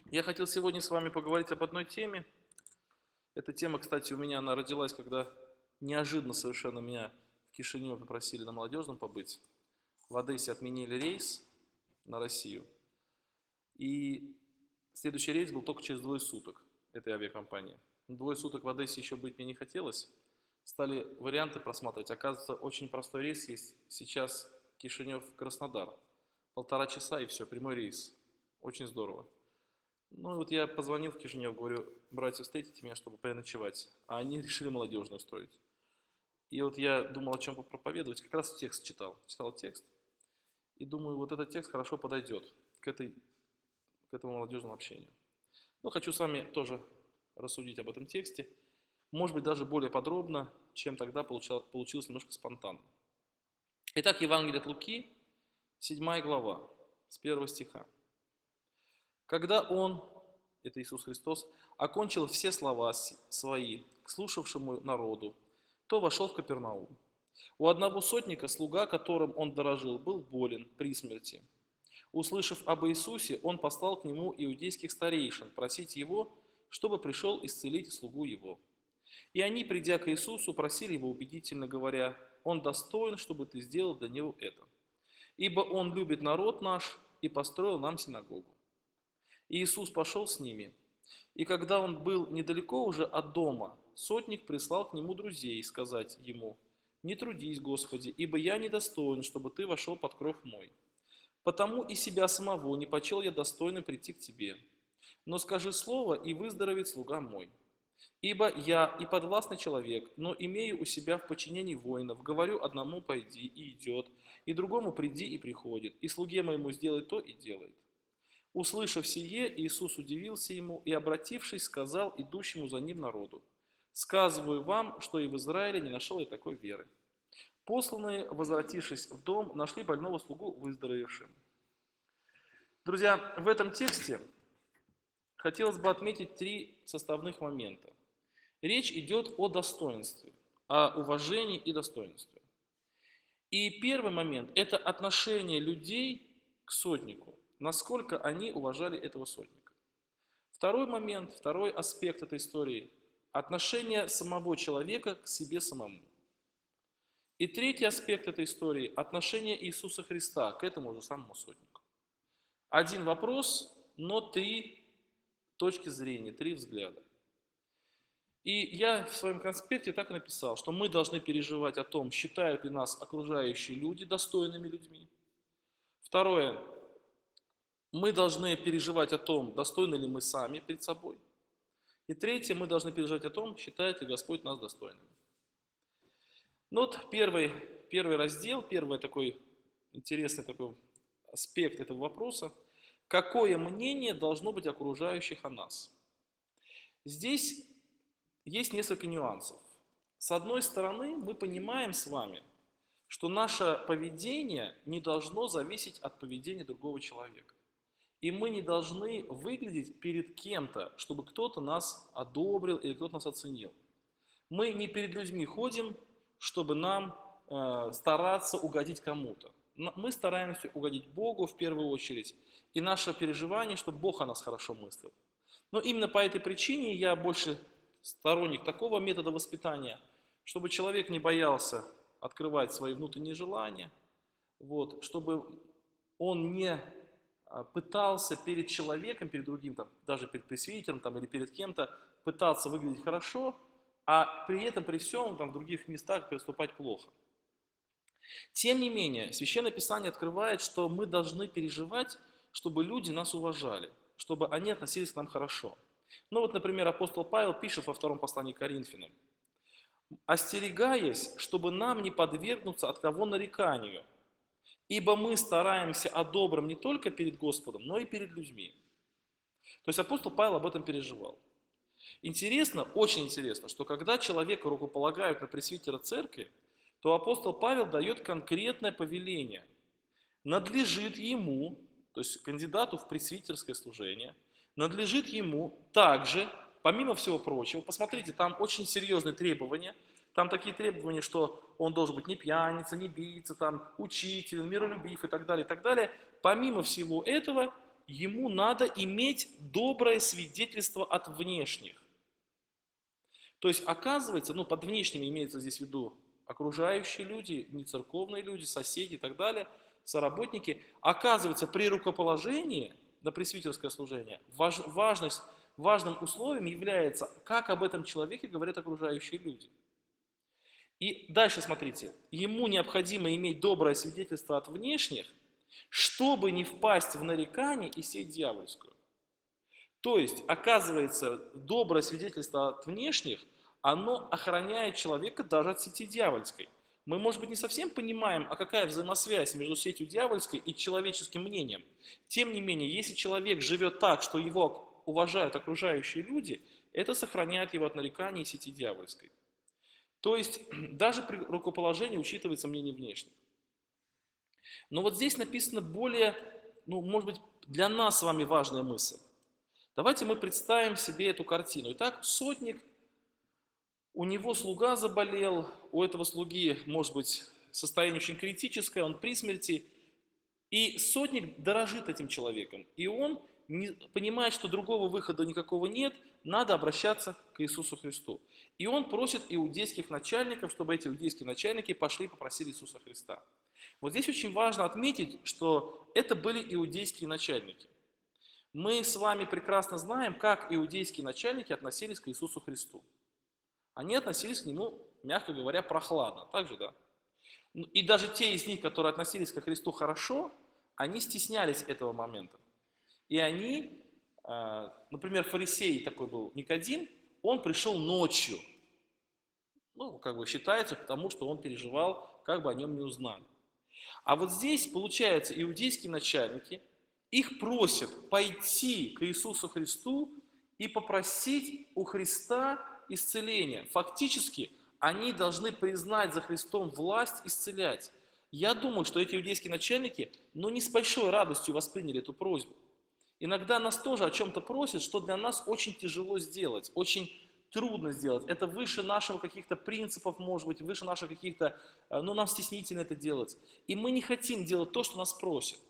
Я хотел сегодня с вами поговорить об одной теме. Эта тема, кстати, у меня она родилась, когда неожиданно совершенно меня в Кишиневе попросили на молодежном побыть. В Одессе отменили рейс на Россию. И следующий рейс был только через двое суток этой авиакомпании. Двое суток в Одессе еще быть мне не хотелось. Стали варианты просматривать. Оказывается, очень простой рейс есть сейчас Кишинев-Краснодар. 1,5 часа и все, прямой рейс. Очень здорово. Ну и вот я позвонил в Кишинев, говорю: братья, встретите меня, чтобы переночевать. А они решили молодежную устроить. И вот я думал, о чем проповедовать, как раз текст читал текст. И думаю, вот этот текст хорошо подойдет к этому молодежному общению. Ну, хочу с вами тоже рассудить об этом тексте. Может быть, даже более подробно, чем тогда получилось немножко спонтанно. Итак, Евангелие от Луки, 7 глава, с 1 стиха. Когда он, это Иисус Христос, окончил все слова свои к слушавшему народу, то вошел в Капернаум. У одного сотника слуга, которым он дорожил, был болен при смерти. Услышав об Иисусе, он послал к нему иудейских старейшин просить его, чтобы пришел исцелить слугу его. И они, придя к Иисусу, просили его убедительно, говоря: «Он достоин, чтобы ты сделал для него это. Ибо он любит народ наш и построил нам синагогу». И Иисус пошел с ними. И когда он был недалеко уже от дома, сотник прислал к нему друзей сказать ему: «Не трудись, Господи, ибо я недостоин, чтобы ты вошел под кров мой. Потому и себя самого не почел я достойным прийти к тебе. Но скажи слово, и выздоровеет слуга мой. Ибо я и подвластный человек, но имею у себя в подчинении воинов. Говорю одному: пойди, и идет, и другому: приди, и приходит, и слуге моему: сделай то, и делает». Услышав сие, Иисус удивился ему и, обратившись, сказал идущему за ним народу: «Сказываю вам, что и в Израиле не нашел я такой веры». Посланные, возвратившись в дом, нашли больного слугу выздоровевшим. Друзья, в этом тексте хотелось бы отметить три составных момента. Речь идет о достоинстве, о уважении и достоинстве. И первый момент – это отношение людей к сотнику, насколько они уважали этого сотника. Второй момент, второй аспект этой истории – отношение самого человека к себе самому. И третий аспект этой истории – отношение Иисуса Христа к этому же самому сотнику. Один вопрос, но три точки зрения, три взгляда. И я в своем конспекте так и написал, что мы должны переживать о том, считают ли нас окружающие люди достойными людьми. Второе, мы должны переживать о том, достойны ли мы сами перед собой. И третье, мы должны переживать о том, считает ли Господь нас достойными. Ну вот первый раздел, первый такой интересный такой аспект этого вопроса. Какое мнение должно быть окружающих о нас? Здесь есть несколько нюансов. С одной стороны, мы понимаем с вами, что наше поведение не должно зависеть от поведения другого человека. И мы не должны выглядеть перед кем-то, чтобы кто-то нас одобрил или кто-то нас оценил. Мы не перед людьми ходим, чтобы нам стараться угодить кому-то. Мы стараемся угодить Богу в первую очередь. И наше переживание, чтобы Бог о нас хорошо мыслил. Но именно по этой причине я больше сторонник такого метода воспитания, чтобы человек не боялся открывать свои внутренние желания, вот, чтобы он не пытался перед человеком, перед другим, там, даже перед пресвитером там, или перед кем-то, пытаться выглядеть хорошо, а при этом, при всем, там, в других местах поступать плохо. Тем не менее, Священное Писание открывает, что мы должны переживать, чтобы люди нас уважали, чтобы они относились к нам хорошо. Ну вот, например, апостол Павел пишет во втором послании к Коринфянам: «Остерегаясь, чтобы нам не подвергнуться от кого нареканию, ибо мы стараемся о добром не только перед Господом, но и перед людьми». То есть апостол Павел об этом переживал. Интересно, очень интересно, что когда человека рукополагают на пресвитера церкви, то апостол Павел дает конкретное повеление. Надлежит ему, то есть кандидату в пресвитерское служение, надлежит ему также, помимо всего прочего, посмотрите, там очень серьезные требования, там такие требования, что он должен быть не пьяница, не бийца, там, учитель, миролюбив и так далее, и так далее. Помимо всего этого, ему надо иметь доброе свидетельство от внешних. То есть, оказывается, под внешними имеется здесь в виду окружающие люди, не церковные люди, соседи и так далее, соработники. Оказывается, при рукоположении на пресвитерское служение важным условием является, как об этом человеке говорят окружающие люди. И дальше смотрите, ему необходимо иметь доброе свидетельство от внешних, чтобы не впасть в нарекание и сеть дьявольскую. То есть, оказывается, доброе свидетельство от внешних, оно охраняет человека даже от сети дьявольской. Мы, может быть, не совсем понимаем, а какая взаимосвязь между сетью дьявольской и человеческим мнением. Тем не менее, если человек живет так, что его уважают окружающие люди, это сохраняет его от нареканий и сети дьявольской. То есть, даже при рукоположении учитывается мнение внешних. Но вот здесь написано более, может быть, для нас с вами важная мысль. Давайте мы представим себе эту картину. Итак, сотник, у него слуга заболел, у этого слуги, может быть, состояние очень критическое, он при смерти, и сотник дорожит этим человеком, и он понимает, что другого выхода никакого нет, надо обращаться к Иисусу Христу. И он просит иудейских начальников, чтобы эти иудейские начальники пошли и попросили Иисуса Христа. Вот здесь очень важно отметить, что это были иудейские начальники. Мы с вами прекрасно знаем, как иудейские начальники относились к Иисусу Христу. Они относились к Нему, мягко говоря, прохладно. Так же, да? И даже те из них, которые относились ко Христу хорошо, они стеснялись этого момента. И они, например, фарисей такой был Никодим, он пришел ночью. Считается, потому что он переживал, как бы о нем не узнали. А вот здесь, получается, иудейские начальники, их просят пойти к Иисусу Христу и попросить у Христа исцеления. Фактически, они должны признать за Христом власть исцелять. Я думаю, что эти иудейские начальники, не с большой радостью восприняли эту просьбу. Иногда нас тоже о чем-то просят, что для нас очень тяжело сделать, очень трудно сделать. Это выше наших каких-то принципов, может быть, выше наших каких-то, нам стеснительно это делать. И мы не хотим делать то, что нас просят.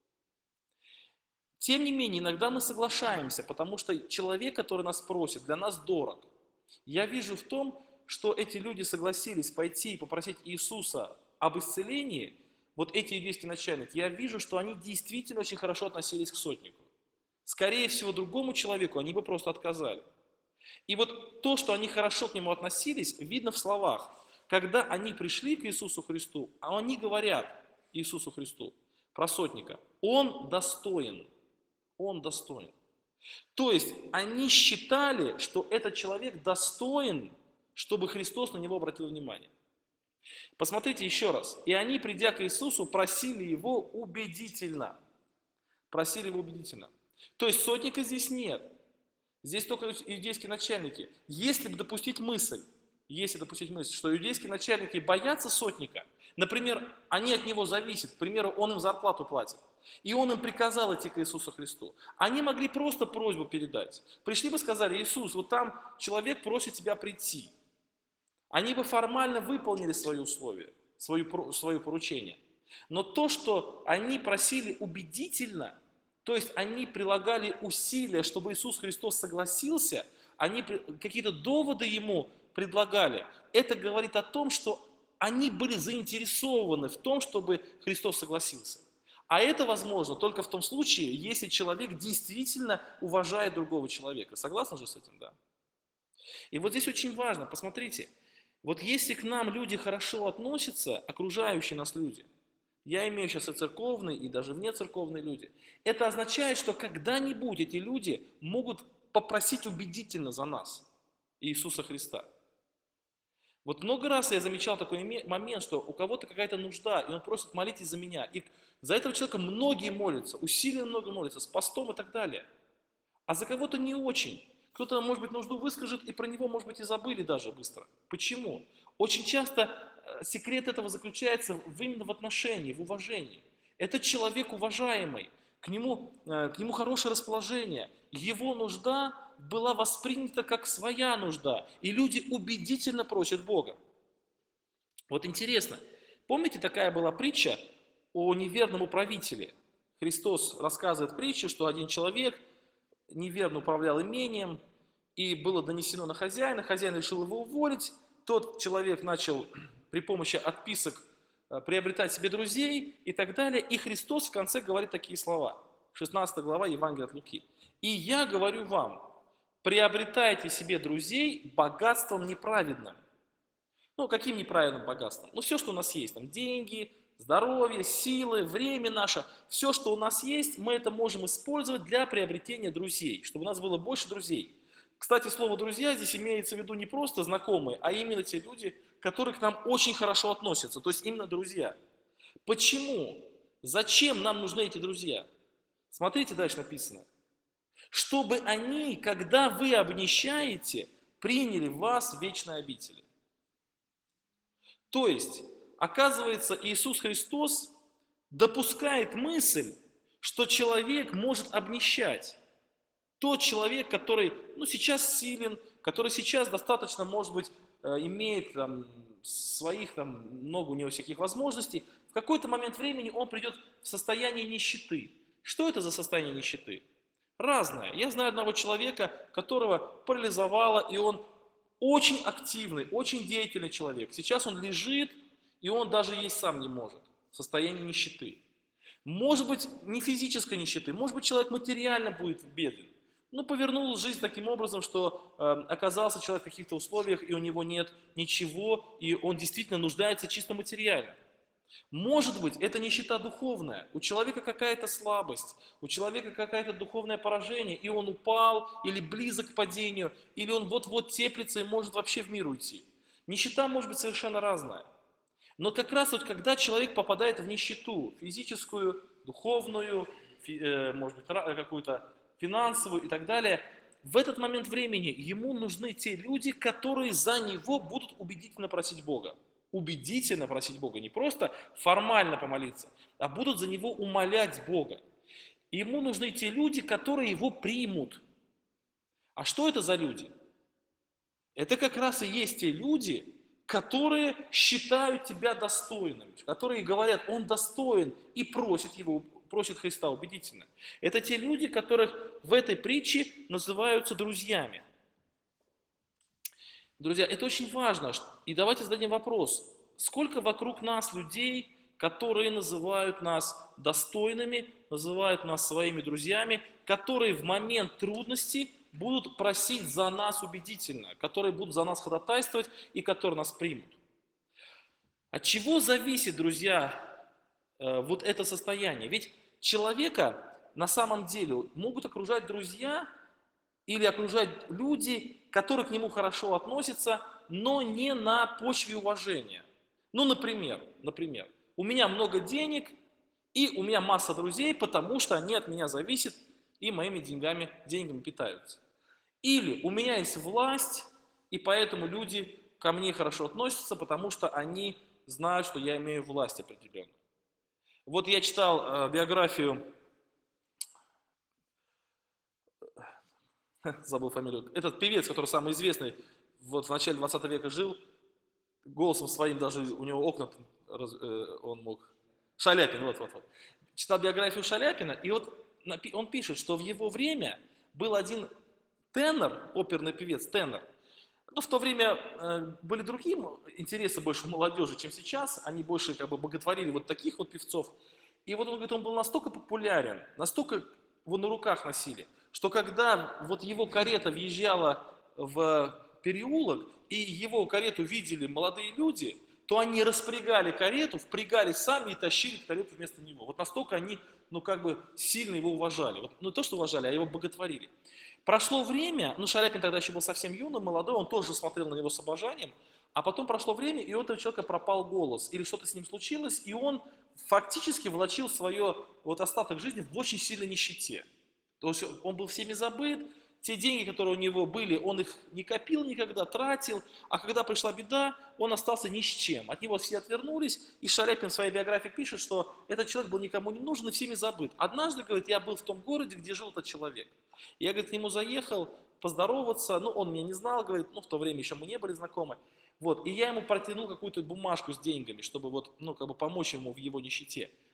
Тем не менее, иногда мы соглашаемся, потому что человек, который нас просит, для нас дорог. Я вижу в том, что эти люди согласились пойти и попросить Иисуса об исцелении, вот эти иудейские начальники, я вижу, что они действительно очень хорошо относились к сотнику. Скорее всего, другому человеку они бы просто отказали. И вот то, что они хорошо к нему относились, видно в словах. Когда они пришли к Иисусу Христу, а они говорят Иисусу Христу про сотника, он достоин. Он достоин. То есть они считали, что этот человек достоин, чтобы Христос на него обратил внимание. Посмотрите еще раз. И они, придя к Иисусу, просили его убедительно. Просили его убедительно. То есть сотника здесь нет. Здесь только иудейские начальники. Если допустить мысль, что иудейские начальники боятся сотника, например, они от него зависят, к примеру, он им зарплату платит, и он им приказал идти к Иисусу Христу, они могли просто просьбу передать. Пришли бы, сказали: Иисус, вот там человек просит тебя прийти. Они бы формально выполнили свои условия, свое поручение. Но то, что они просили убедительно, то есть они прилагали усилия, чтобы Иисус Христос согласился, они какие-то доводы ему предлагали. Это говорит о том, что они были заинтересованы в том, чтобы Христос согласился. А это возможно только в том случае, если человек действительно уважает другого человека. Согласны же с этим, да? И вот здесь очень важно, посмотрите, вот если к нам люди хорошо относятся, окружающие нас люди, я имею сейчас и церковные, и даже внецерковные люди, это означает, что когда-нибудь эти люди могут попросить убедительно за нас Иисуса Христа. Вот много раз я замечал такой момент, что у кого-то какая-то нужда, и он просит: молитесь за меня. И за этого человека многие молятся, усиленно много молятся, с постом и так далее. А за кого-то не очень. Кто-то, может быть, нужду выскажет, и про него, может быть, и забыли даже быстро. Почему? Очень часто секрет этого заключается именно в отношении, в уважении. Этот человек уважаемый, к нему хорошее расположение. Его нужда была воспринята как своя нужда. И люди убедительно просят Бога. Вот интересно, помните, такая была притча о неверном управителе? Христос рассказывает притчу, что один человек неверно управлял имением, и было донесено на хозяина, хозяин решил его уволить, тот человек начал при помощи отписок приобретать себе друзей и так далее, и Христос в конце говорит такие слова, 16 глава Евангелия от Луки. «И я говорю вам, приобретайте себе друзей богатством неправедным». Ну, каким неправильным богатством? Ну, все, что у нас есть, там, деньги, здоровье, силы, время наше, все, что у нас есть, мы это можем использовать для приобретения друзей, чтобы у нас было больше друзей. Кстати, слово «друзья» здесь имеется в виду не просто знакомые, а именно те люди, которые к нам очень хорошо относятся, то есть именно друзья. Почему? Зачем нам нужны эти друзья? Смотрите, дальше написано. Чтобы они, когда вы обнищаете, приняли вас в вечной обители. То есть, оказывается, Иисус Христос допускает мысль, что человек может обнищать. Тот человек, который сейчас силен, который сейчас достаточно, может быть, имеет своих, много у него всяких возможностей, в какой-то момент времени он придет в состояние нищеты. Что это за состояние нищеты? Разное. Я знаю одного человека, которого парализовало, и он очень активный, очень деятельный человек. Сейчас он лежит, и он даже есть сам не может. В состоянии нищеты. Может быть, не физической нищеты, может быть, человек материально будет беден. Повернулась жизнь таким образом, что оказался человек в каких-то условиях, и у него нет ничего, и он действительно нуждается чисто материально. Может быть, это нищета духовная, у человека какая-то слабость, у человека какое-то духовное поражение, и он упал, или близок к падению, или он вот-вот теплится и может вообще в мир уйти. Нищета может быть совершенно разная. Но как раз вот когда человек попадает в нищету, физическую, духовную, может быть, какую-то финансовую и так далее, в этот момент времени ему нужны те люди, которые за него будут убедительно просить Бога. Убедительно просить Бога, не просто формально помолиться, а будут за него умолять Бога. И ему нужны те люди, которые его примут. А что это за люди? Это как раз и есть те люди, которые считают тебя достойным, которые говорят, он достоин, и просят Христа убедительно. Это те люди, которых в этой притче называются друзьями. Друзья, это очень важно. И давайте зададим вопрос. Сколько вокруг нас людей, которые называют нас достойными, называют нас своими друзьями, которые в момент трудности будут просить за нас убедительно, которые будут за нас ходатайствовать и которые нас примут. От чего зависит, друзья, вот это состояние? Ведь человека на самом деле могут окружать друзья или окружать люди, которые к нему хорошо относятся, но не на почве уважения. Например, у меня много денег, и у меня масса друзей, потому что они от меня зависят и моими деньгами питаются. Или у меня есть власть, и поэтому люди ко мне хорошо относятся, потому что они знают, что я имею власть определенную. Вот я читал биографию, забыл фамилию, этот певец, который самый известный, вот в начале 20 века жил, голосом своим даже у него окна он мог. Шаляпин, вот. Читал биографию Шаляпина, и вот он пишет, что в его время был один тенор, оперный певец, тенор. В то время были другие интересы больше молодежи, чем сейчас. Они больше боготворили вот таких вот певцов. И вот он говорит, он был настолько популярен, настолько его на руках носили, что когда вот его карета въезжала в переулок, и его карету видели молодые люди, то они распрягали карету, впрягали сами и тащили карету вместо него. Вот настолько они, сильно его уважали. Вот, не то, что уважали, а его боготворили. Прошло время, Шаляпин тогда еще был совсем юным, молодой, он тоже смотрел на него с обожанием, а потом прошло время, и у этого человека пропал голос, или что-то с ним случилось, и он фактически влачил свое остаток жизни в очень сильной нищете. То есть он был всеми забыт, те деньги, которые у него были, он их не копил никогда, тратил, а когда пришла беда, он остался ни с чем. От него все отвернулись, и Шаляпин в своей биографии пишет, что этот человек был никому не нужен и всеми забыт. Однажды, говорит, я был в том городе, где жил этот человек. Я, говорит, к нему заехал поздороваться, он меня не знал, говорит, в то время еще мы не были знакомы. И я ему протянул какую-то бумажку с деньгами, чтобы помочь ему в его нищете.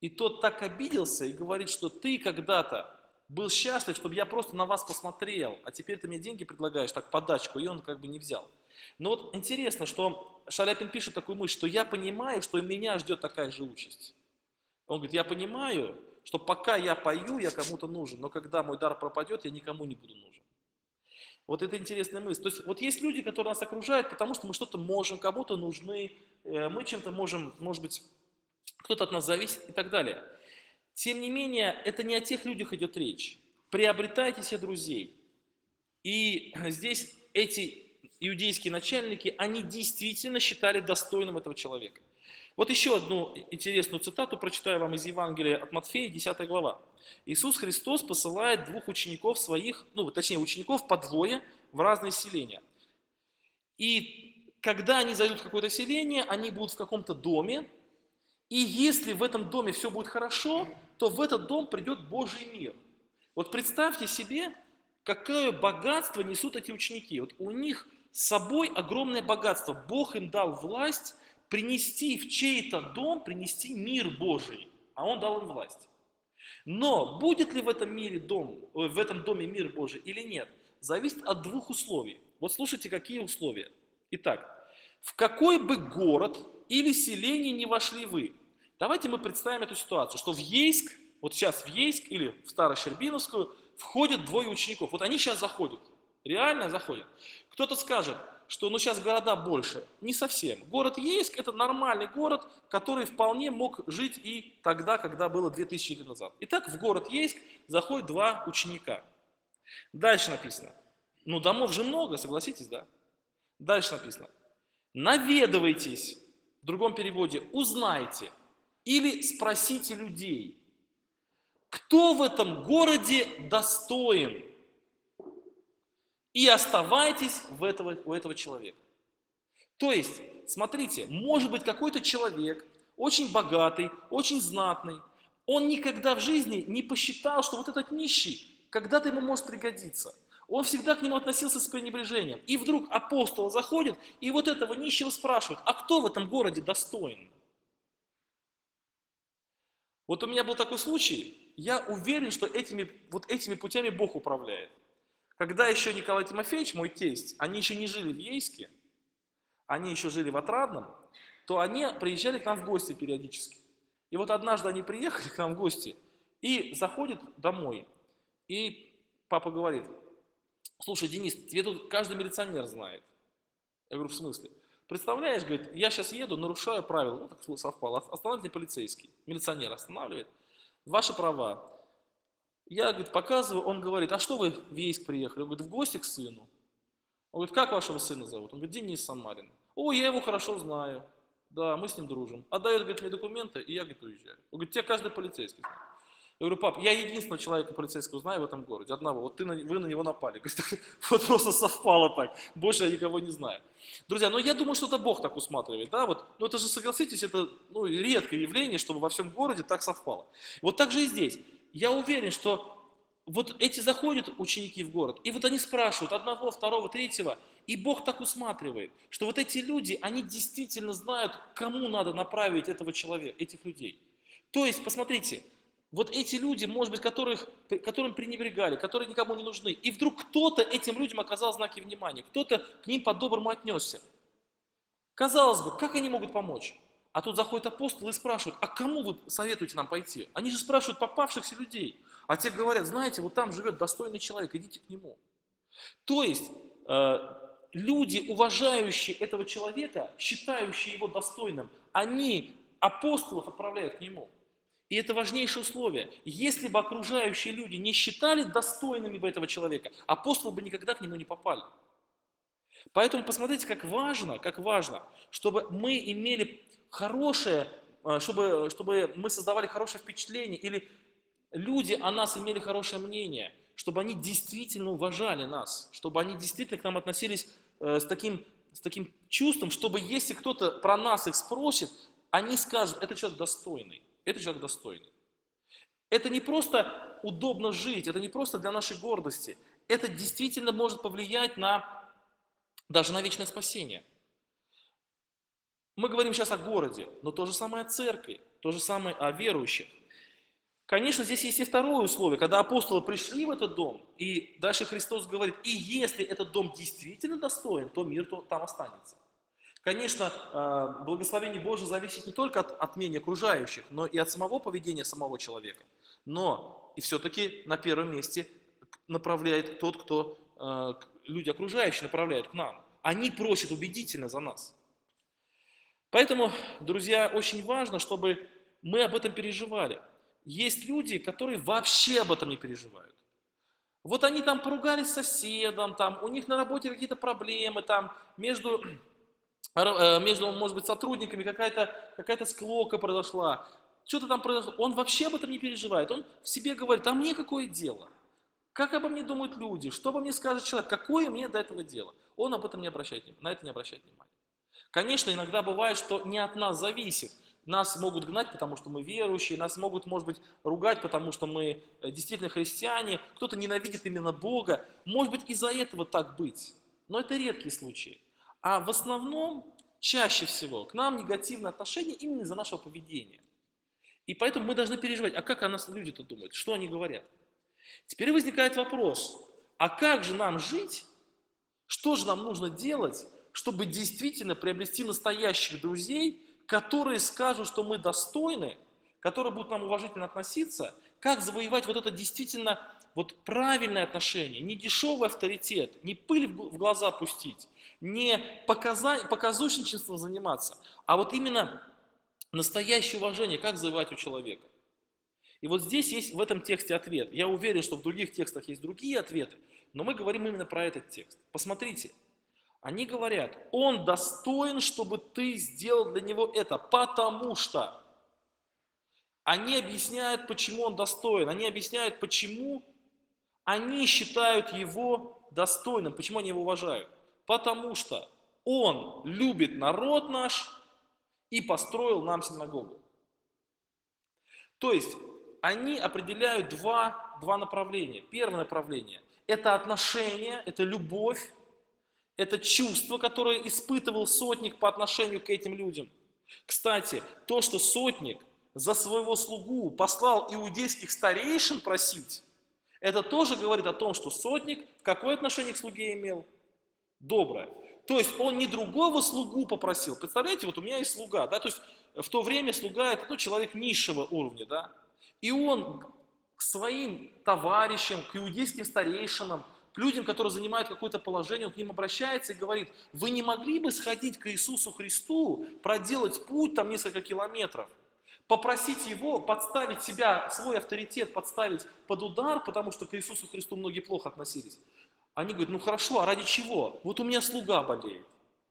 И тот так обиделся и говорит, что ты когда-то был счастлив, чтобы я просто на вас посмотрел, а теперь ты мне деньги предлагаешь, так, подачку, и он как бы не взял. Но вот интересно, что Шаляпин пишет такую мысль, что я понимаю, что и меня ждет такая же участь. Он говорит, я понимаю, что пока я пою, я кому-то нужен, но когда мой дар пропадет, я никому не буду нужен. Вот это интересная мысль. То есть вот есть люди, которые нас окружают, потому что мы что-то можем, кому-то нужны, мы чем-то можем, может быть, кто-то от нас зависит и так далее. Тем не менее, это не о тех людях идет речь. Приобретайте себе друзей. И здесь эти иудейские начальники, они действительно считали достойным этого человека. Вот еще одну интересную цитату прочитаю вам из Евангелия от Матфея, 10 глава. Иисус Христос посылает двух учеников своих, ну, точнее, учеников по двое в разные селения. И когда они зайдут в какое-то селение, они будут в каком-то доме, и если в этом доме все будет хорошо, то в этот дом придет Божий мир. Вот представьте себе, какое богатство несут эти ученики. Вот у них с собой огромное богатство. Бог им дал власть принести в чей-то дом, принести мир Божий. А Он дал им власть. Но будет ли в этом мире в этом доме мир Божий или нет, зависит от двух условий. Вот слушайте, какие условия. Итак, в какой бы город или селение не вошли вы, давайте мы представим эту ситуацию, что в Ейск, вот сейчас в Ейск или в Старощербиновскую входят двое учеников. Вот они сейчас заходят, реально заходят. Кто-то скажет, что ну сейчас города больше. Не совсем. Город Ейск – это нормальный город, который вполне мог жить и тогда, когда было 2000 лет назад. Итак, в город Ейск заходят два ученика. Дальше написано. Ну, домов же много, согласитесь, да? Дальше написано. Наведывайтесь, в другом переводе, узнайте или спросите людей, кто в этом городе достоин, и оставайтесь у этого человека. То есть, смотрите, может быть какой-то человек, очень богатый, очень знатный, он никогда в жизни не посчитал, что вот этот нищий когда-то ему может пригодиться. Он всегда к нему относился с пренебрежением. И вдруг апостол заходит, и вот этого нищего спрашивают, а кто в этом городе достоин? Вот у меня был такой случай, я уверен, что этими путями Бог управляет. Когда еще Николай Тимофеевич, мой тесть, они еще не жили в Ейске, они еще жили в Отрадном, то они приезжали к нам в гости периодически. И вот однажды они приехали к нам в гости и заходят домой. И папа говорит, слушай, Денис, тебе тут каждый милиционер знает. Я говорю, в смысле? Представляешь, говорит, я сейчас еду, нарушаю правила, ну так совпало, останавливает полицейский, милиционер останавливает, ваши права. Я, говорит, показываю, он говорит, а что вы в Ейск приехали? Он говорит, в гости к сыну. Он говорит, как вашего сына зовут? Он говорит, Денис Самарин. О, я его хорошо знаю. Да, мы с ним дружим. Отдает, говорит, мне документы, и я, говорит, уезжаю. Он говорит, тебя каждый полицейский знает. Я говорю, пап, я единственного человека полицейского знаю в этом городе, одного. Вот вы на него напали. Вот просто совпало так. Больше я никого не знаю. Друзья, но я думаю, что это Бог так усматривает. Да? Вот, ну это же, согласитесь, это редкое явление, чтобы во всем городе так совпало. Вот так же и здесь. Я уверен, что вот эти заходят ученики в город, и вот они спрашивают одного, второго, третьего, и Бог так усматривает, что вот эти люди, они действительно знают, кому надо направить этого человека, этих людей. То есть, посмотрите, вот эти люди, может быть, которым пренебрегали, которые никому не нужны, и вдруг кто-то этим людям оказал знаки внимания, кто-то к ним по-доброму отнесся. Казалось бы, как они могут помочь? А тут заходит апостол и спрашивает, а кому вы советуете нам пойти? Они же спрашивают попавшихся людей. А те говорят, знаете, вот там живет достойный человек, идите к нему. То есть люди, уважающие этого человека, считающие его достойным, они апостолов отправляют к нему. И это важнейшее условие. Если бы окружающие люди не считали достойными бы этого человека, апостолы бы никогда к нему не попали. Поэтому посмотрите, как важно, чтобы мы имели хорошее, чтобы мы создавали хорошее впечатление, или люди о нас имели хорошее мнение, чтобы они действительно уважали нас, чтобы они действительно к нам относились с таким чувством, чтобы если кто-то про нас их спросит, они скажут, это человек достойный, это человек достойный. Это не просто удобно жить, это не просто для нашей гордости, это действительно может повлиять даже на вечное спасение. Мы говорим сейчас о городе, но то же самое о церкви, то же самое о верующих. Конечно, здесь есть и второе условие, когда апостолы пришли в этот дом, и дальше Христос говорит, и если этот дом действительно достоин, то мир там останется. Конечно, благословение Божие зависит не только от мнения окружающих, но и от самого поведения самого человека. Но и все-таки на первом месте направляет тот, кто люди окружающие направляют к нам. Они просят убедительно за нас. Поэтому, друзья, очень важно, чтобы мы об этом переживали. Есть люди, которые вообще об этом не переживают. Вот они там поругались с соседом, там, у них на работе какие-то проблемы, там, между, может быть, сотрудниками какая-то склока произошла, что-то там произошло. Он вообще об этом не переживает. Он в себе говорит, а мне какое дело? Как обо мне думают люди? Что обо мне скажет человек? Какое мне до этого дело? Он об этом не обращает, на это не обращает внимания. Конечно, иногда бывает, что не от нас зависит. Нас могут гнать, потому что мы верующие, нас могут, может быть, ругать, потому что мы действительно христиане, кто-то ненавидит именно Бога. Может быть, из-за этого так быть. Но это редкие случаи. А в основном, чаще всего, к нам негативное отношение именно из-за нашего поведения. И поэтому мы должны переживать, а как о нас люди-то думают, что они говорят. Теперь возникает вопрос, а как же нам жить, что же нам нужно делать, чтобы действительно приобрести настоящих друзей, которые скажут, что мы достойны, которые будут к нам уважительно относиться, как завоевать вот это действительно вот правильное отношение, не дешевый авторитет, не пыль в глаза пустить, не показушничеством заниматься, а вот именно настоящее уважение, как завоевать у человека. И вот здесь есть в этом тексте ответ. Я уверен, что в других текстах есть другие ответы, но мы говорим именно про этот текст. Посмотрите, они говорят, он достоин, чтобы ты сделал для него это, потому что. Они объясняют, почему он достоин, они объясняют, почему они считают его достойным, почему они его уважают. Потому что он любит народ наш и построил нам синагогу. То есть они определяют два направления. Первое направление – это отношение, это любовь, это чувство, которое испытывал сотник по отношению к этим людям. Кстати, то, что сотник за своего слугу послал иудейских старейшин просить, это тоже говорит о том, что сотник какое отношение к слуге имел? Доброе. То есть он не другого слугу попросил. Представляете, вот у меня есть слуга, да, то есть в то время слуга это человек низшего уровня, да, и он к своим товарищам, к иудейским старейшинам, к людям, которые занимают какое-то положение, он к ним обращается и говорит, вы не могли бы сходить к Иисусу Христу, проделать путь там несколько километров, попросить его подставить себя, свой авторитет подставить под удар, потому что к Иисусу Христу многие плохо относились. Они говорят, ну хорошо, а ради чего? Вот у меня слуга болеет.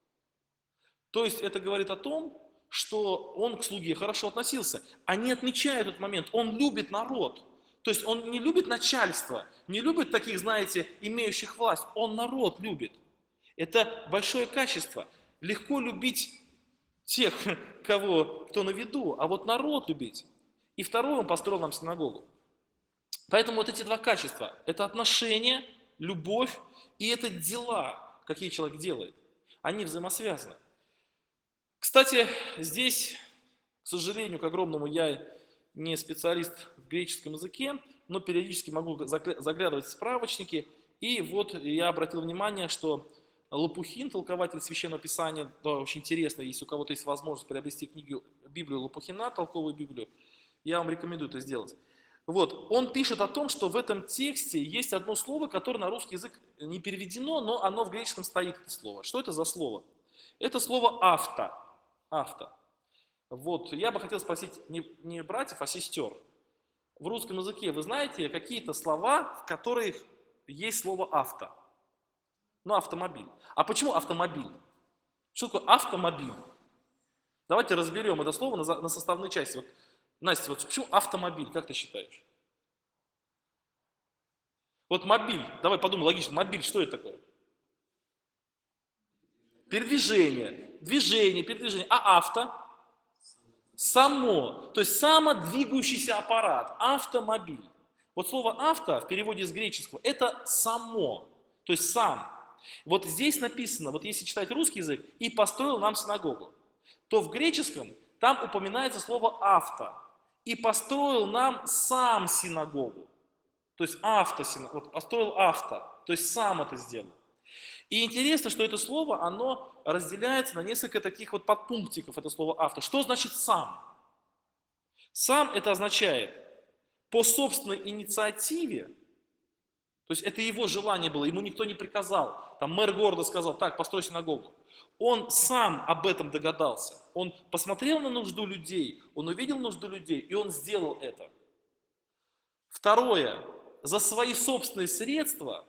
То есть это говорит о том, что он к слуге хорошо относился. Они отмечают этот момент, он любит народ. То есть он не любит начальство, не любит таких, знаете, имеющих власть, он народ любит. Это большое качество. Легко любить тех, кто на виду, а вот народ любить. И второе, он построил нам синагогу. Поэтому вот эти два качества, это отношение, любовь и это дела, какие человек делает, они взаимосвязаны. Кстати, здесь, к сожалению, к огромному, я не специалист в греческом языке, но периодически могу заглядывать в справочники. И вот я обратил внимание, что Лопухин, толкователь Священного Писания, да, очень интересно, если у кого-то есть возможность приобрести Библию Лопухина, толковую Библию, я вам рекомендую это сделать. Вот, он пишет о том, что в этом тексте есть одно слово, которое на русский язык не переведено, но оно в греческом стоит, это слово. Что это за слово? Это слово «авто». «Авто». Вот, я бы хотел спросить не братьев, а сестер. В русском языке вы знаете какие-то слова, в которых есть слово «авто»? Ну, автомобиль. А почему автомобиль? Что такое автомобиль? Давайте разберем это слово на составные части. Вот, Настя, вот почему автомобиль, как ты считаешь? Вот мобиль, давай подумай логично, мобиль, что это такое? Передвижение, движение, передвижение. А авто? Само, то есть самодвигающийся аппарат, автомобиль. Вот слово авто в переводе с греческого это само, то есть сам. Вот здесь написано, вот если читать русский язык, и построил нам синагогу. то в греческом там упоминается слово «авто». «И построил нам сам синагогу». То есть вот построил авто, то есть сам это сделал. И интересно, что это слово, оно разделяется на несколько таких вот подпунктиков, это слово «авто». Что значит «сам»? «Сам» это означает по собственной инициативе, то есть это его желание было, ему никто не приказал. Там мэр города сказал: так, построй синагогу. Он сам об этом догадался. Он посмотрел на нужду людей, он увидел нужду людей, и он сделал это. Второе, за свои собственные средства.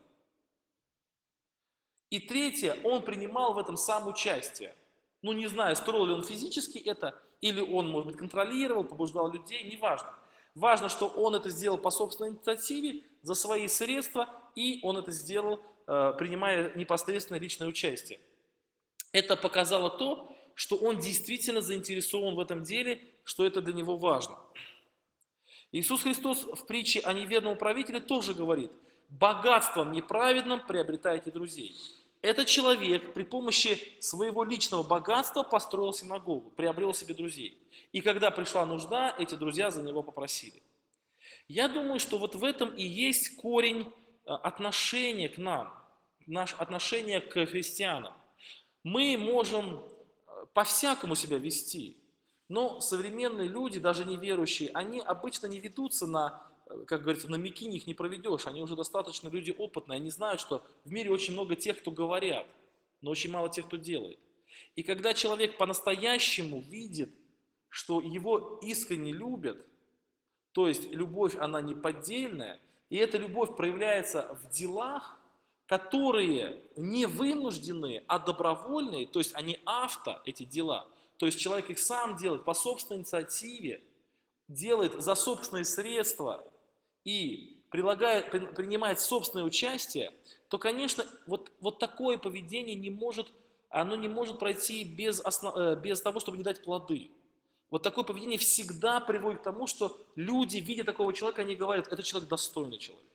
И третье, он принимал в этом сам участие. Ну, не знаю, строил ли он физически это, или он, может быть, контролировал, побуждал людей, неважно. Важно, что он это сделал по собственной инициативе, за свои средства, и он это сделал, принимая непосредственно личное участие. Это показало то, что он действительно заинтересован в этом деле, что это для него важно. Иисус Христос в притче о неверном правителе тоже говорит: богатством неправедным приобретаете друзей. Этот человек при помощи своего личного богатства построил синагогу, приобрел себе друзей. И когда пришла нужда, эти друзья за него попросили. Я думаю, что вот в этом и есть корень отношения к нам, наше отношение к христианам. Мы можем по-всякому себя вести, но современные люди, даже неверующие, они обычно не ведутся на, как говорится, на мякине их не проведешь. Они уже достаточно люди опытные, они знают, что в мире очень много тех, кто говорят, но очень мало тех, кто делает. И когда человек по-настоящему видит, что его искренне любят, то есть любовь, она не поддельная, и эта любовь проявляется в делах, которые не вынужденные, а добровольные, то есть они эти дела. То есть человек их сам делает по собственной инициативе, делает за собственные средства и принимает собственное участие, то, конечно, вот такое поведение не может пройти без того, чтобы не дать плоды. Вот такое поведение всегда приводит к тому, что люди, видя такого человека, они говорят: этот человек достойный человек.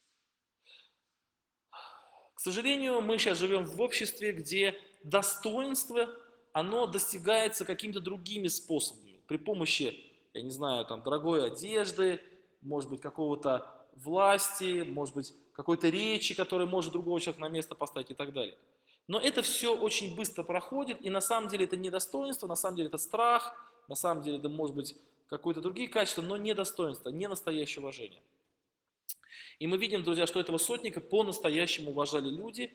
К сожалению, мы сейчас живем в обществе, где достоинство, оно достигается какими-то другими способами. При помощи, я не знаю, там, дорогой одежды, может быть, какого-то власти, может быть, какой-то речи, которая может другого человека на место поставить и так далее. Но это все очень быстро проходит, и на самом деле это не достоинство, на самом деле это страх, на самом деле это может быть какие-то другие качества, но не достоинство, не настоящее уважение. И мы видим, друзья, что этого сотника по-настоящему уважали люди.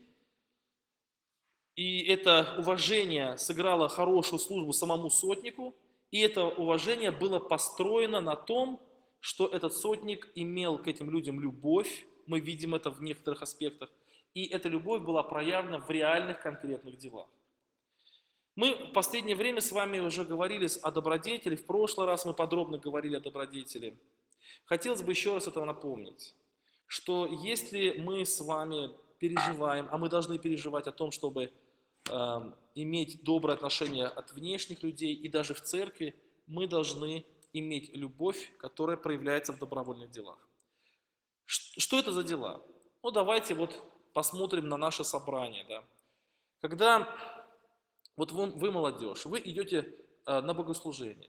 И это уважение сыграло хорошую службу самому сотнику. И это уважение было построено на том, что этот сотник имел к этим людям любовь. Мы видим это в некоторых аспектах. И эта любовь была проявлена в реальных конкретных делах. Мы в последнее время с вами уже говорили о добродетели. В прошлый раз мы подробно говорили о добродетели. Хотелось бы еще раз это напомнить, что если мы с вами переживаем, а мы должны переживать о том, чтобы иметь доброе отношение от внешних людей и даже в церкви, мы должны иметь любовь, которая проявляется в добровольных делах. Что это за дела? Ну, давайте вот посмотрим на наше собрание. Да? Когда вот вы молодежь, вы идете на богослужение.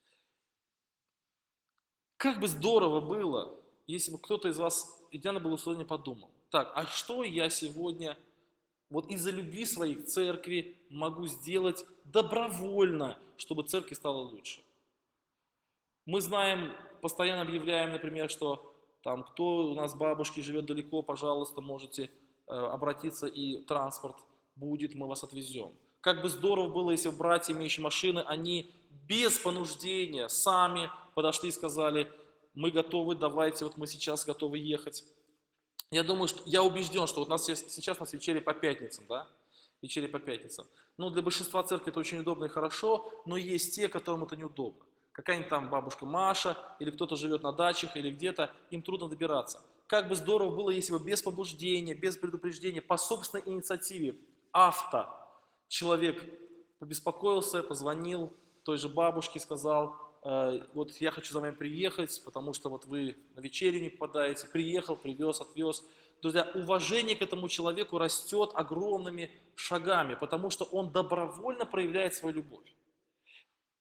Как бы здорово было, если бы кто-то из вас, идя на богослужение, подумал: так, а что я сегодня вот из-за любви своей к церкви могу сделать добровольно, чтобы церкви стало лучше? Мы знаем, постоянно объявляем, например, что там, кто у нас бабушки живет далеко, пожалуйста, можете обратиться, и транспорт будет, мы вас отвезем. Как бы здорово было, если бы братья, имеющие машины, они без понуждения сами подошли и сказали: мы готовы, давайте, вот мы сейчас готовы ехать. Я думаю, я убежден, что вот сейчас у нас вечеря по пятницам, да? Вечеря по пятницам. Ну, для большинства церкви это очень удобно и хорошо, но есть те, которым это неудобно. Какая-нибудь там бабушка Маша, или кто-то живет на дачах, или где-то, им трудно добираться. Как бы здорово было, если бы без побуждения, без предупреждения, по собственной инициативе, человек побеспокоился, позвонил той же бабушке, сказал: вот я хочу за вами приехать, потому что вот вы на вечерю не попадаете. Приехал, привез, отвез. Друзья, уважение к этому человеку растет огромными шагами, потому что он добровольно проявляет свою любовь.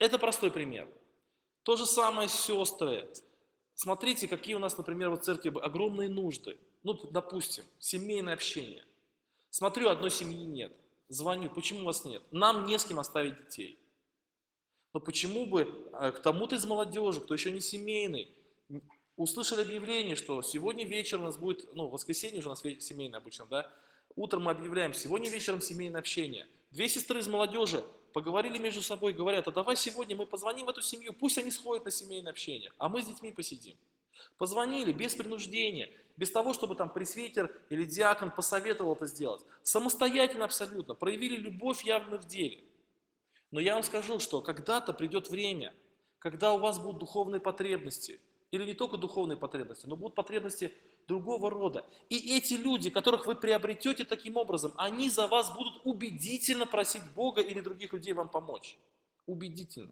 Это простой пример. То же самое сестры. Смотрите, какие у нас, например, в церкви огромные нужды. Ну, допустим, семейное общение. Смотрю, одной семьи нет. Звоню, почему у вас нет? Нам не с кем оставить детей. Но почему бы к тому-то из молодежи, кто еще не семейный, услышали объявление, что сегодня вечером у нас будет, ну, в воскресенье же у нас семейное обычно, да? Утром мы объявляем, сегодня вечером семейное общение. Две сестры из молодежи поговорили между собой, говорят, а давай сегодня мы позвоним в эту семью, пусть они сходят на семейное общение, а мы с детьми посидим. Позвонили без принуждения, без того, чтобы там пресвитер или диакон посоветовал это сделать. Самостоятельно абсолютно, проявили любовь явно в деле. Но я вам скажу, что когда-то придет время, когда у вас будут духовные потребности, или не только духовные потребности, но будут потребности другого рода. И эти люди, которых вы приобретете таким образом, они за вас будут убедительно просить Бога или других людей вам помочь. Убедительно.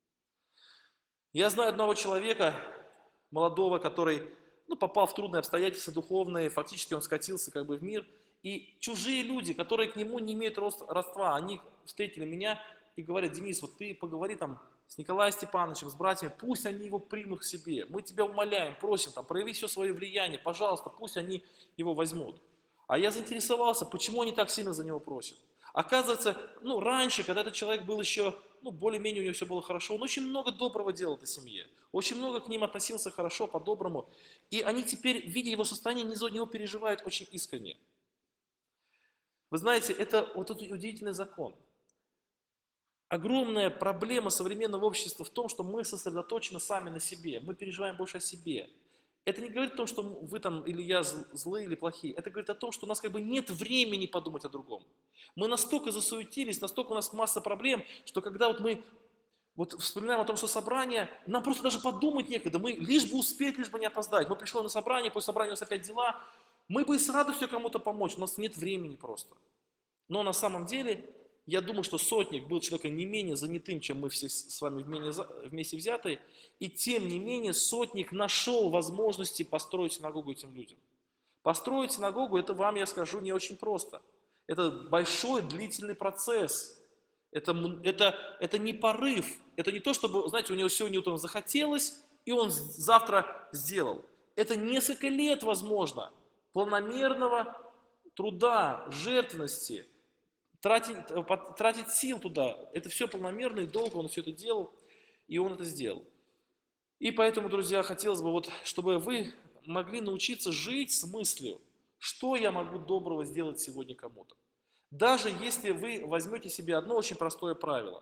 Я знаю одного человека, молодого, который попал в трудные обстоятельства духовные, фактически он скатился как бы в мир. И чужие люди, которые к нему не имеют родства, они встретили меня и говорят, Денис, вот ты поговори там с Николаем Степановичем, с братьями, пусть они его примут к себе. Мы тебя умоляем, просим, там, прояви все свое влияние, пожалуйста, пусть они его возьмут. А я заинтересовался, почему они так сильно за него просят. Оказывается, раньше, когда этот человек был еще, более-менее у него все было хорошо, он очень много доброго делал этой семье. Очень много к ним относился хорошо, по-доброму. И они теперь, видя его состояние, за него переживают очень искренне. Вы знаете, это вот этот удивительный закон. Огромная проблема современного общества в том, что мы сосредоточены сами на себе, мы переживаем больше о себе. Это не говорит о том, что вы там или я злые или плохие. Это говорит о том, что у нас как бы нет времени подумать о другом. Мы настолько засуетились, настолько у нас масса проблем, что когда вот мы вспоминаем о том, что собрание, нам просто даже подумать некогда. Мы лишь бы успеть, лишь бы не опоздать. Мы пришли на собрание, после собрания у нас опять дела. Мы бы с радостью кому-то помочь, у нас нет времени просто. Но на самом деле, я думаю, что сотник был человеком не менее занятым, чем мы все с вами вместе взятые. И тем не менее, сотник нашел возможности построить синагогу этим людям. Построить синагогу, это вам, я скажу, не очень просто. Это большой, длительный процесс. Это не порыв. Это не то, чтобы, знаете, у него сегодня утром захотелось, и он завтра сделал. Это несколько лет, возможно, планомерного труда, жертвенности, тратить сил туда. Это все планомерно и долго он все это делал, и он это сделал. И поэтому, друзья, хотелось бы, чтобы вы могли научиться жить с мыслью, что я могу доброго сделать сегодня кому-то. Даже если вы возьмете себе одно очень простое правило.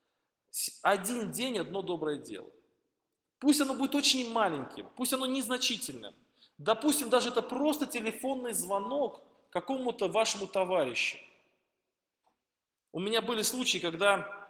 Один день одно доброе дело. Пусть оно будет очень маленьким, пусть оно незначительным. Допустим, даже это просто телефонный звонок какому-то вашему товарищу. У меня были случаи, когда,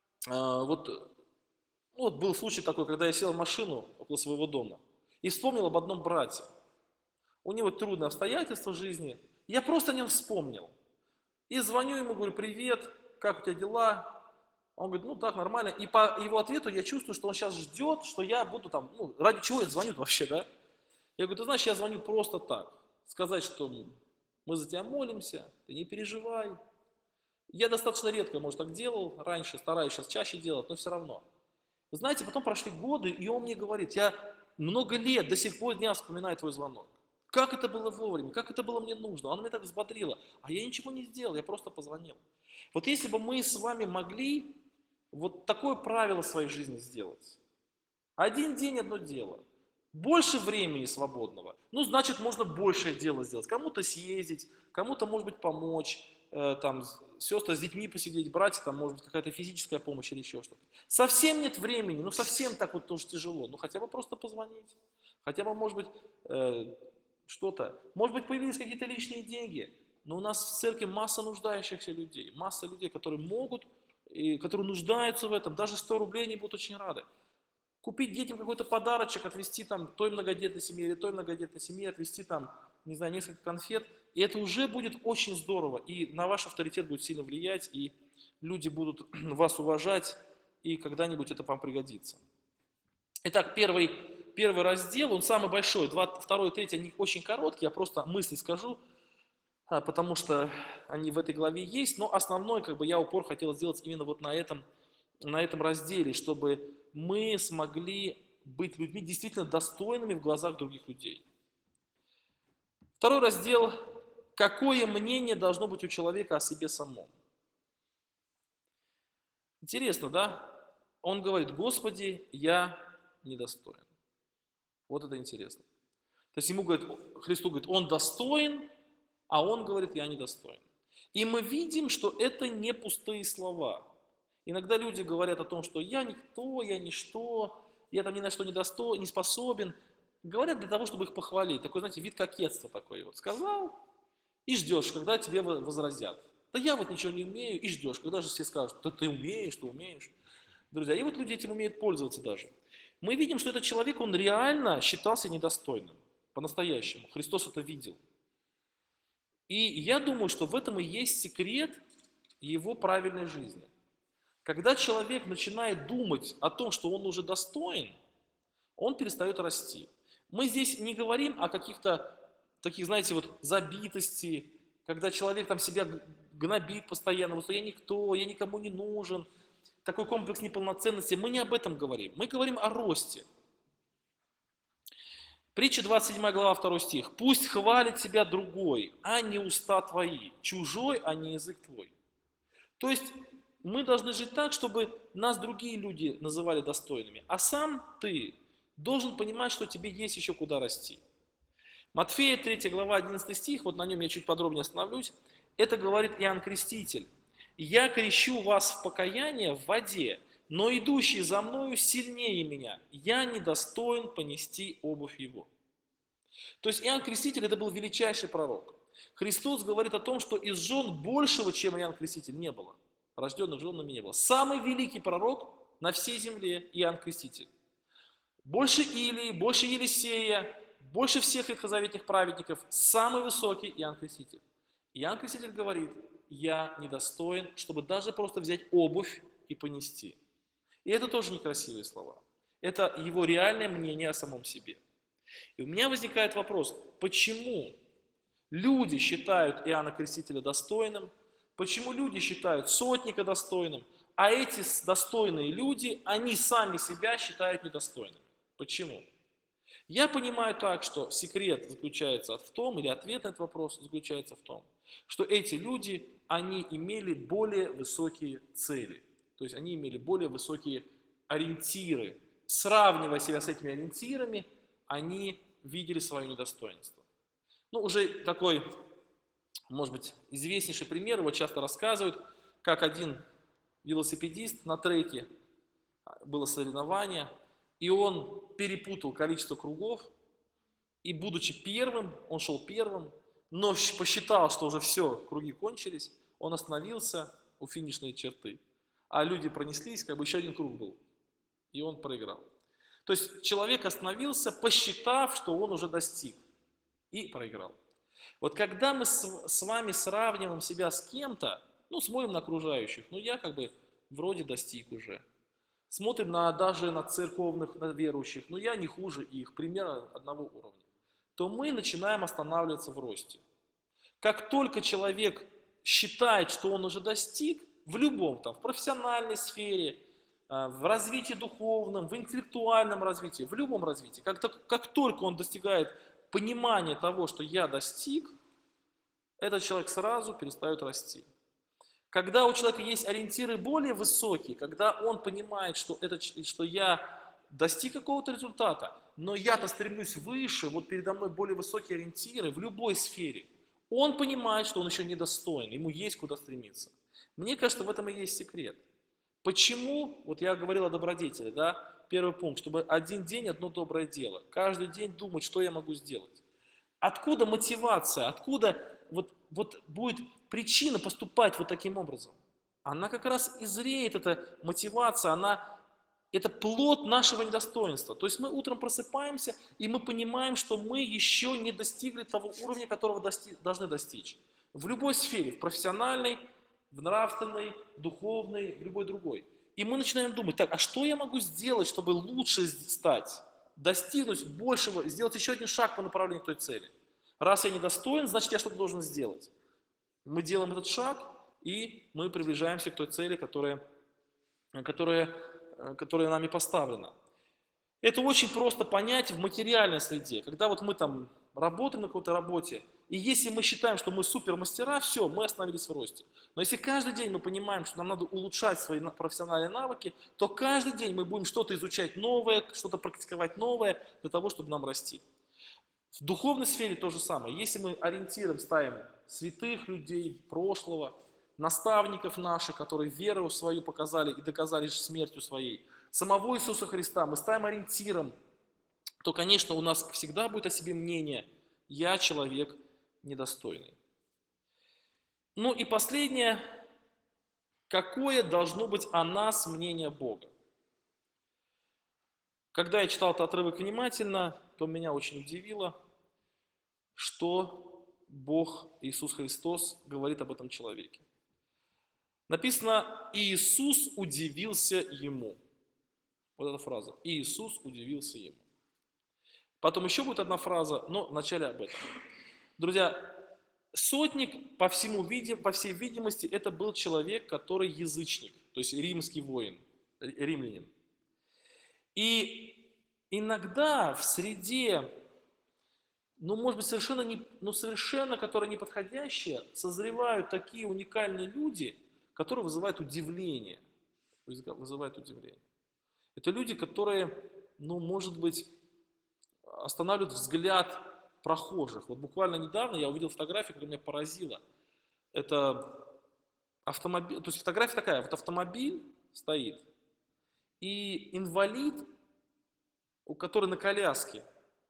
был случай такой, когда я сел в машину около своего дома и вспомнил об одном брате. У него трудные обстоятельства в жизни, я просто о нем вспомнил. И звоню ему, говорю, привет, как у тебя дела? Он говорит, так, нормально. И по его ответу я чувствую, что он сейчас ждет, что я буду там, ради чего я звоню вообще, да? Я говорю, ты знаешь, я звоню просто так, сказать, что мы за тебя молимся, ты не переживай. Я достаточно редко, может, так делал раньше, стараюсь сейчас чаще делать, но все равно. Вы знаете, потом прошли годы, и он мне говорит, я много лет до сих пор дня вспоминаю твой звонок. Как это было вовремя, как это было мне нужно, оно меня так взбодрило, а я ничего не сделал, я просто позвонил. Вот если бы мы с вами могли вот такое правило в своей жизни сделать. Один день одно дело. Больше времени свободного, значит, можно большее дело сделать. Кому-то съездить, кому-то, может быть, помочь, там, сестры с детьми посидеть, братья, там, может быть, какая-то физическая помощь или еще что-то. Совсем нет времени, совсем так вот тоже тяжело. Хотя бы просто позвонить. Хотя бы, может быть, что-то. Может быть, появились какие-то лишние деньги. Но у нас в церкви масса нуждающихся людей. Масса людей, которые могут, и которые нуждаются в этом. Даже 100 рублей они будут очень рады. Купить детям какой-то подарочек, отвезти там той многодетной семье или той многодетной семье, отвезти там, не знаю, несколько конфет. И это уже будет очень здорово. И на ваш авторитет будет сильно влиять, и люди будут вас уважать, и когда-нибудь это вам пригодится. Итак, первый раздел, он самый большой. Второй и третий, они очень короткие, я просто мысли скажу, потому что они в этой главе есть. Но основной, я упор хотел сделать именно вот на этом на этом разделе, чтобы мы смогли быть людьми действительно достойными в глазах других людей. Второй раздел. Какое мнение должно быть у человека о себе самом? Интересно, да? Он говорит: Господи, я недостоин. Вот это интересно. То есть ему говорит, Христу говорит, он достоин, а он говорит, я недостоин. И мы видим, что это не пустые слова. Иногда люди говорят о том, что я никто, я ничто, я там ни на что не способен. Говорят для того, чтобы их похвалить. Такой, знаете, вид кокетства такой. Вот сказал и ждешь, когда тебе возразят. Да я вот ничего не умею, и ждешь, когда же все скажут, да ты умеешь, ты умеешь. Друзья, и вот люди этим умеют пользоваться даже. Мы видим, что этот человек, он реально считался недостойным. По-настоящему. Христос это видел. И я думаю, что в этом и есть секрет его правильной жизни. Когда человек начинает думать о том, что он уже достоин, он перестает расти. Мы здесь не говорим о каких-то таких, знаете, вот забитости, когда человек там себя гнобит постоянно, вот что я никто, я никому не нужен, такой комплекс неполноценности. Мы не об этом говорим. Мы говорим о росте. Притча 27 глава 2 стих. «Пусть хвалит себя другой, а не уста твои, чужой, а не язык твой». То есть мы должны жить так, чтобы нас другие люди называли достойными, а сам ты должен понимать, что тебе есть еще куда расти. Матфея 3 глава 11 стих, вот на нем я чуть подробнее остановлюсь, это говорит Иоанн Креститель. «Я крещу вас в покаяние в воде, но идущий за мною сильнее меня, я недостоин понести обувь его». То есть Иоанн Креститель это был величайший пророк. Христос говорит о том, что из жен большего, чем Иоанн Креститель, не было. Рожденных женами не было. Самый великий пророк на всей земле Иоанн Креститель. Больше Илии, больше Елисея, больше всех ветхозаветных праведников, самый высокий Иоанн Креститель. Иоанн Креститель говорит: я недостоин, чтобы даже просто взять обувь и понести. И это тоже некрасивые слова. Это его реальное мнение о самом себе. И у меня возникает вопрос, почему люди считают Иоанна Крестителя достойным, почему люди считают сотника достойным, а эти достойные люди, они сами себя считают недостойными. Почему? Я понимаю так, что секрет заключается в том, или ответ на этот вопрос заключается в том, что эти люди, они имели более высокие цели. То есть они имели более высокие ориентиры. Сравнивая себя с этими ориентирами, они видели свое недостоинство. Ну, уже такой, может быть, известнейший пример, его часто рассказывают, как один велосипедист на треке, было соревнование, и он перепутал количество кругов, и будучи первым, он шел первым, но посчитал, что уже все, круги кончились, он остановился у финишной черты. А люди пронеслись, как бы еще один круг был, и он проиграл. То есть человек остановился, посчитав, что он уже достиг, и проиграл. Вот когда мы с вами сравниваем себя с кем-то, ну, смотрим на окружающих, ну, я как бы вроде достиг уже. Смотрим даже на церковных, на верующих, но я не хуже их, примерно одного уровня. То мы начинаем останавливаться в росте. Как только человек считает, что он уже достиг, в любом, там, в профессиональной сфере, в развитии духовном, в интеллектуальном развитии, в любом развитии, как только он достигает понимания того, что я достиг, этот человек сразу перестает расти. Когда у человека есть ориентиры более высокие, когда он понимает, что я достиг какого-то результата, но я-то стремлюсь выше, вот передо мной более высокие ориентиры в любой сфере, он понимает, что он еще недостоин, ему есть куда стремиться. Мне кажется, в этом и есть секрет. Почему, вот я говорил о добродетели, да, первый пункт, чтобы один день одно доброе дело, каждый день думать, что я могу сделать. Откуда мотивация, откуда вот будет причина поступать вот таким образом? Она как раз и зреет, эта мотивация, это плод нашего недостоинства. То есть мы утром просыпаемся, и мы понимаем, что мы еще не достигли того уровня, которого должны достичь. В любой сфере, в профессиональной, в нравственной, духовной, в любой другой. И мы начинаем думать, так, а что я могу сделать, чтобы лучше стать, достигнуть большего, сделать еще один шаг по направлению к той цели? Раз я недостоин, значит, я что-то должен сделать. Мы делаем этот шаг, и мы приближаемся к той цели, которая которое нами поставлено. Это очень просто понять в материальной среде. Когда вот мы там работаем на какой-то работе, и если мы считаем, что мы супермастера, все, мы остановились в росте. Но если каждый день мы понимаем, что нам надо улучшать свои профессиональные навыки, то каждый день мы будем что-то изучать новое, что-то практиковать новое для того, чтобы нам расти. В духовной сфере то же самое. Если мы ориентиром ставим святых людей прошлого, наставников наших, которые веру свою показали и доказали смертью своей, самого Иисуса Христа мы ставим ориентиром, то, конечно, у нас всегда будет о себе мнение: я человек недостойный. Ну и последнее, какое должно быть о нас мнение Бога? Когда я читал этот отрывок внимательно, то меня очень удивило, что Бог, Иисус Христос, говорит об этом человеке. Написано: Иисус удивился ему. Вот эта фраза. Иисус удивился ему. Потом еще будет одна фраза, но вначале об этом. Друзья, сотник, по всей видимости, это был человек, который язычник, то есть римский воин, римлянин. И иногда в среде, может быть, совершенно, которые неподходящие, созревают такие уникальные люди, которые вызывают удивление. Это люди, которые, может быть, останавливают взгляд прохожих. Вот буквально недавно я увидел фотографию, которая меня поразила. Это автомобиль, то есть фотография такая: вот автомобиль стоит, и инвалид, у которого на коляске,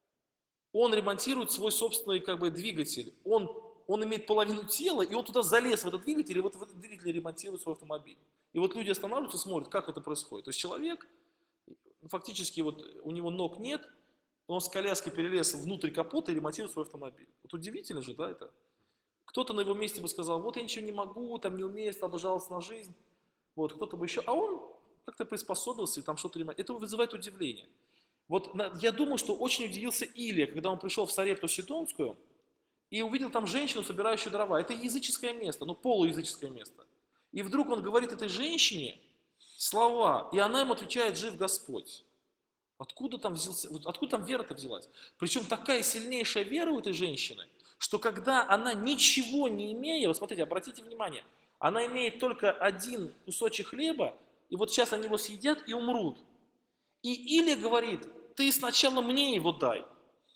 он ремонтирует свой собственный двигатель. Он имеет половину тела, и он туда залез, в этот двигатель, и вот в этот двигатель ремонтирует свой автомобиль. И вот люди останавливаются, смотрят, как это происходит. То есть человек, фактически у него ног нет, он с коляски перелез внутрь капота и ремонтирует свой автомобиль. Вот удивительно же, да, это? Кто-то на его месте бы сказал: вот я ничего не могу, там не умею, стал бы жаловаться на жизнь. Вот, кто-то бы еще, а он как-то приспособился и там что-то ремонтирует. Это вызывает удивление. Вот я думаю, что очень удивился Илия, когда он пришел в Сарепту Сидонскую и увидел там женщину, собирающую дрова. Это языческое место, полуязыческое место. И вдруг он говорит этой женщине слова, и она ему отвечает: жив Господь. Откуда там вера-то взялась? Причем такая сильнейшая вера у этой женщины, что когда она ничего не имея, вот смотрите, обратите внимание, она имеет только один кусочек хлеба, и вот сейчас они его съедят и умрут. И Илия говорит: ты сначала мне его дай.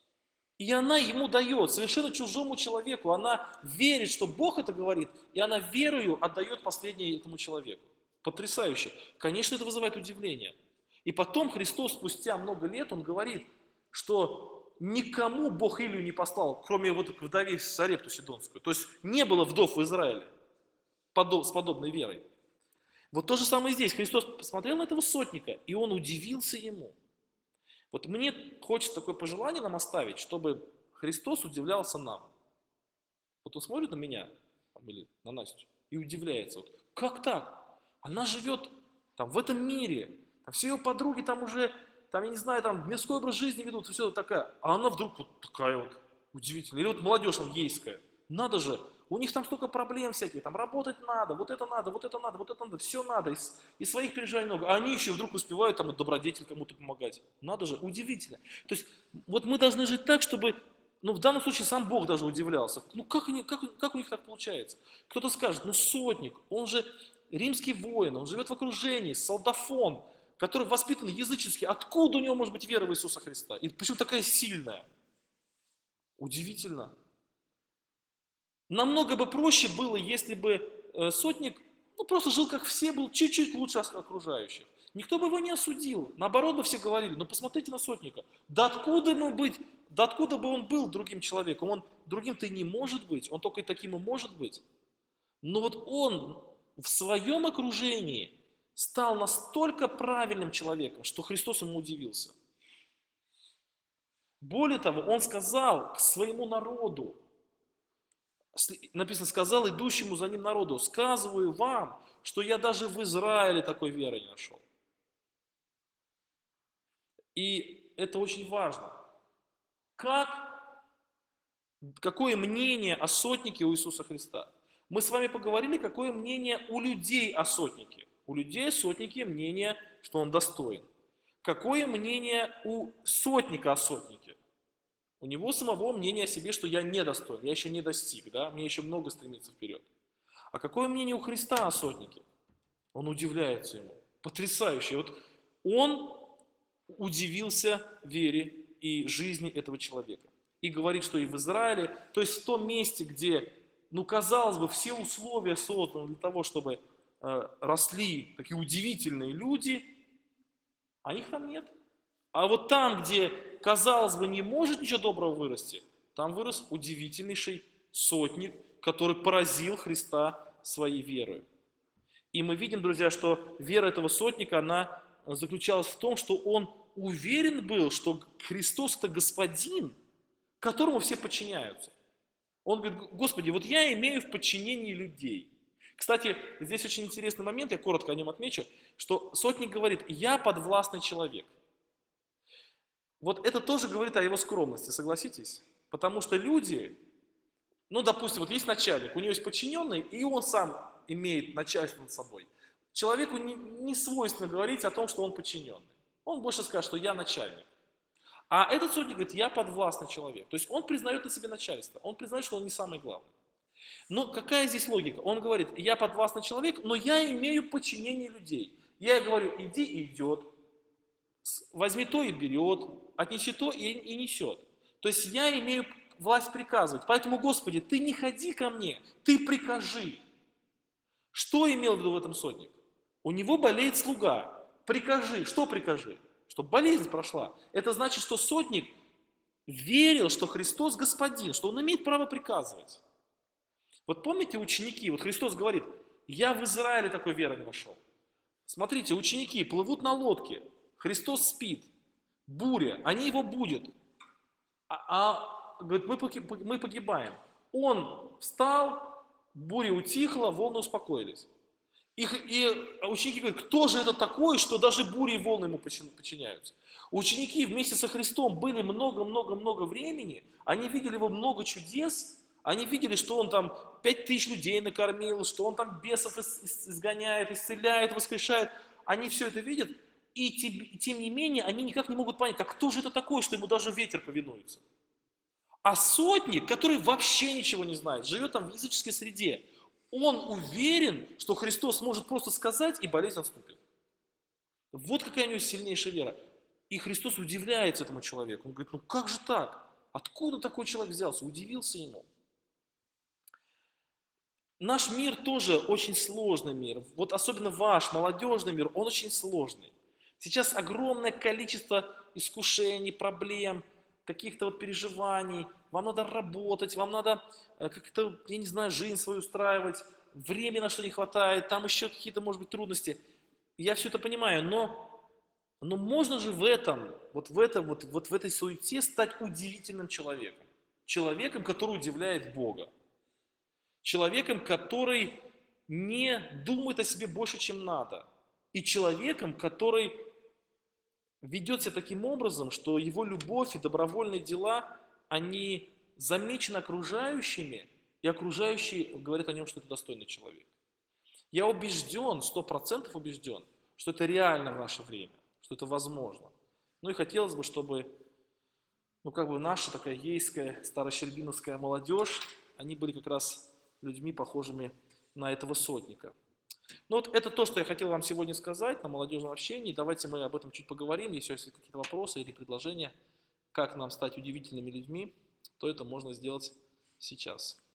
И она ему дает, совершенно чужому человеку. Она верит, что Бог это говорит, и она верою отдает последнее этому человеку. Потрясающе. Конечно, это вызывает удивление. И потом Христос спустя много лет, Он говорит, что никому Бог Илью не послал, кроме вот вдове Сарепту Сидонскую. То есть не было вдов в Израиле с подобной верой. Вот то же самое здесь. Христос посмотрел на этого сотника, и Он удивился ему. Вот мне хочется такое пожелание нам оставить, чтобы Христос удивлялся нам. Вот он смотрит на меня или на Настю и удивляется. Вот, как так? Она живет там в этом мире, там все ее подруги там уже, там, я не знаю, там мирской образ жизни ведут, и все такая. А она вдруг вот такая вот удивительная. Или вот молодежь там ейская. Надо же, у них там столько проблем всяких, там работать надо, вот это надо, вот это надо, вот это надо, все надо, и своих переживаний много. А они еще вдруг успевают там добродетель кому-то помогать. Надо же, удивительно. То есть вот мы должны жить так, чтобы, в данном случае сам Бог даже удивлялся. Как у них так получается? Кто-то скажет: сотник, он же римский воин, он живет в окружении, солдафон, который воспитан язычески. Откуда у него может быть вера в Иисуса Христа? И почему такая сильная? Удивительно. Намного бы проще было, если бы сотник просто жил как все, был чуть-чуть лучше окружающих. Никто бы его не осудил. Наоборот бы все говорили: посмотрите на сотника. Да откуда бы он был другим человеком? Он другим-то и не может быть, он только таким и может быть. Но вот он в своем окружении стал настолько правильным человеком, что Христос ему удивился. Более того, он сказал к своему народу, написано, сказал идущему за ним народу: сказываю вам, что я даже в Израиле такой веры не нашел. И это очень важно. Какое мнение о сотнике у Иисуса Христа? Мы с вами поговорили, какое мнение у людей о сотнике. У людей сотники мнение, что он достоин. Какое мнение у сотника о сотнике? У него самого мнение о себе, что я недостоин, я еще не достиг, да? Мне еще много стремиться вперед. А какое мнение у Христа о сотнике? Он удивляется ему. Потрясающе. Вот он удивился вере и жизни этого человека. И говорит, что и в Израиле, то есть в том месте, где, ну, казалось бы, все условия созданы для того, чтобы росли такие удивительные люди, а их там нет. А вот там, где, казалось бы, не может ничего доброго вырасти, там вырос удивительнейший сотник, который поразил Христа своей верой. И мы видим, друзья, что вера этого сотника, она заключалась в том, что он уверен был, что Христос – это Господин, которому все подчиняются. Он говорит: Господи, вот я имею в подчинении людей. Кстати, здесь очень интересный момент, я коротко о нем отмечу, что сотник говорит: я подвластный человек. Вот это тоже говорит о его скромности, согласитесь? Потому что люди, ну, допустим, вот есть начальник, у него есть подчиненный, и он сам имеет начальство над собой. Человеку не свойственно говорить о том, что он подчиненный. Он больше скажет, что я начальник. А этот сотник говорит: я подвластный человек. То есть он признает на себе начальство, он признает, что он не самый главный. Но какая здесь логика? Он говорит: я подвластный человек, но я имею подчинение людей. Я говорю: иди, и идет, возьми то и берет, отнеси то и несет. То есть я имею власть приказывать. Поэтому, Господи, ты не ходи ко мне, ты прикажи. Что имел в виду в этом сотник? У него болеет слуга. Прикажи. Что прикажи? Чтобы болезнь прошла. Это значит, что сотник верил, что Христос Господин, что он имеет право приказывать. Вот помните ученики, вот Христос говорит: я в Израиле такой веры не нашел. Смотрите, ученики плывут на лодке, Христос спит, буря, они его будут, говорит, мы погибаем. Он встал, буря утихла, волны успокоились. И ученики говорят: кто же это такой, что даже бури и волны ему подчиняются? Ученики вместе со Христом были много-много-много времени, они видели его много чудес, они видели, что он там 5000 людей накормил, что он там бесов изгоняет, исцеляет, воскрешает. Они все это видят, и тем не менее они никак не могут понять, а кто же это такой, что ему даже ветер повинуется. А сотник, который вообще ничего не знает, живет там в языческой среде, он уверен, что Христос может просто сказать, и болезнь отступит. Вот какая у него сильнейшая вера. И Христос удивляется этому человеку. Он говорит: ну как же так? Откуда такой человек взялся? Удивился ему. Наш мир тоже очень сложный мир. Вот особенно ваш молодежный мир, он очень сложный. Сейчас огромное количество искушений, проблем, каких-то вот переживаний. Вам надо работать, вам надо как-то, я не знаю, жизнь свою устраивать, времени на что не хватает, там еще какие-то, может быть, трудности. Я все это понимаю, но можно же в этой суете стать удивительным человеком. Человеком, который удивляет Бога. Человеком, который не думает о себе больше, чем надо. И человеком, который ведет себя таким образом, что его любовь и добровольные дела, они замечены окружающими, и окружающие говорят о нем, что это достойный человек. Я убежден, 100% убежден, что это реально в наше время, что это возможно. Ну и хотелось бы, чтобы наша такая ейская, старощербиновская молодежь, они были как раз людьми, похожими на этого сотника. Ну вот это то, что я хотел вам сегодня сказать на молодежном общении. Давайте мы об этом чуть поговорим. Если есть какие-то вопросы или предложения, как нам стать удивительными людьми, то это можно сделать сейчас.